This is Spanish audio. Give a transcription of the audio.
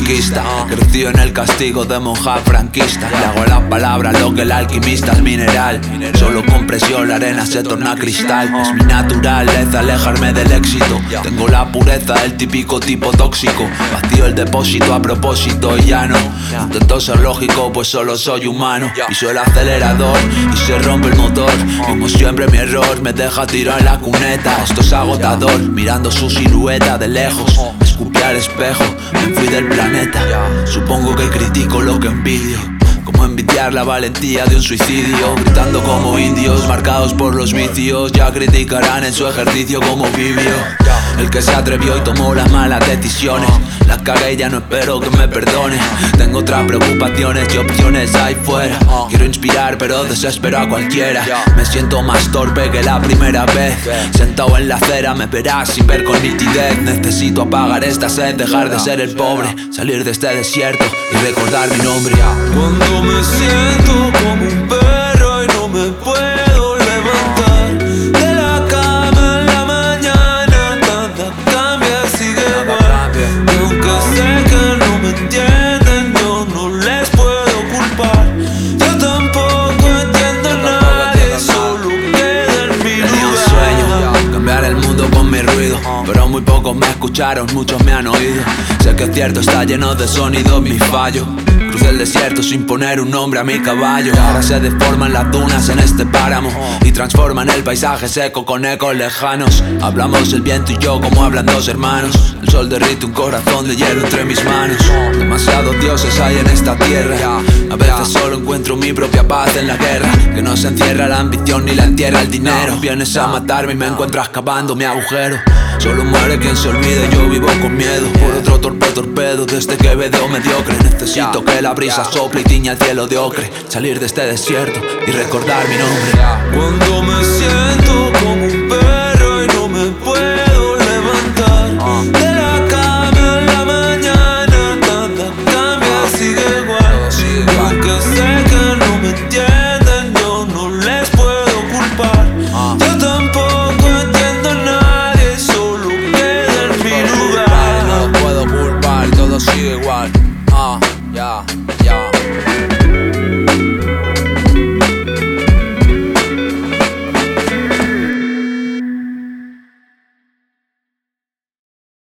conquista. Crecí en el castigo de monja franquista. Le hago a las palabras lo que el alquimista al mineral. Solo con presión la arena se torna cristal. Es mi naturaleza alejarme del éxito. Tengo la pureza del típico tipo tóxico. Vacío el depósito a propósito y ya no intento ser lógico, pues solo soy humano. Piso el acelerador y se rompe el motor. Como siempre mi error me deja tirado en la cuneta. Esto es agotador, mirando su silueta de lejos. Escupí al espejo, me fui del planeta. Supongo que critico lo que envidio. Como envidiar la valentía de un suicidio. Gritando como indios, marcados por los vicios. Ya criticarán en su ejercicio como vivió. El que se atrevió y tomó las malas decisiones. La cagué y ya no espero que me perdone. Tengo otras preocupaciones y opciones ahí fuera. Quiero inspirar pero desespero a cualquiera. Me siento más torpe que la primera vez. Sentado en la acera me verás sin ver con nitidez. Necesito apagar esta sed, dejar de ser el pobre. Salir de este desierto y recordar mi nombre. Cuando me siento como un perro y no me puedo levantar de la cama en la mañana, nada cambia, sigue igual. Y aunque sé que no me entienden, yo no les puedo culpar. Yo tampoco entiendo a nadie, solo queda en mi lugar. Tenía un sueño, cambiar el mundo con mi ruido, pero muy pocos me escucharon, muchos me han oído. Sé que es cierto, está lleno de sonidos mi fallo. Crucé el desierto sin poner un nombre a mi caballo. Ahora se deforman las dunas en este páramo y transforman el paisaje seco con ecos lejanos. Hablamos el viento y yo como hablan dos hermanos. El sol derrite un corazón de hielo entre mis manos. Demasiados dioses hay en esta tierra. A veces solo encuentro mi propia paz en la guerra, que no se encierra la ambición ni la entierra el dinero. Vienes a matarme y me encuentras cavando mi agujero. Solo muere quien se olvide, yo vivo con miedo por otro torpedo desde que veo mediocre. Necesito que la brisa sople y tiña el cielo de ocre. Salir de este desierto y recordar mi nombre. Cuando me siento como un perro y no me puedo levantar de la cama en la mañana, nada cambia, sigue igual. Y aunque sé que no me entienden, yo no les puedo culpar. Yo tampoco entiendo a nadie, solo queda en mi lugar. No puedo culpar, todo sigue igual. Ya.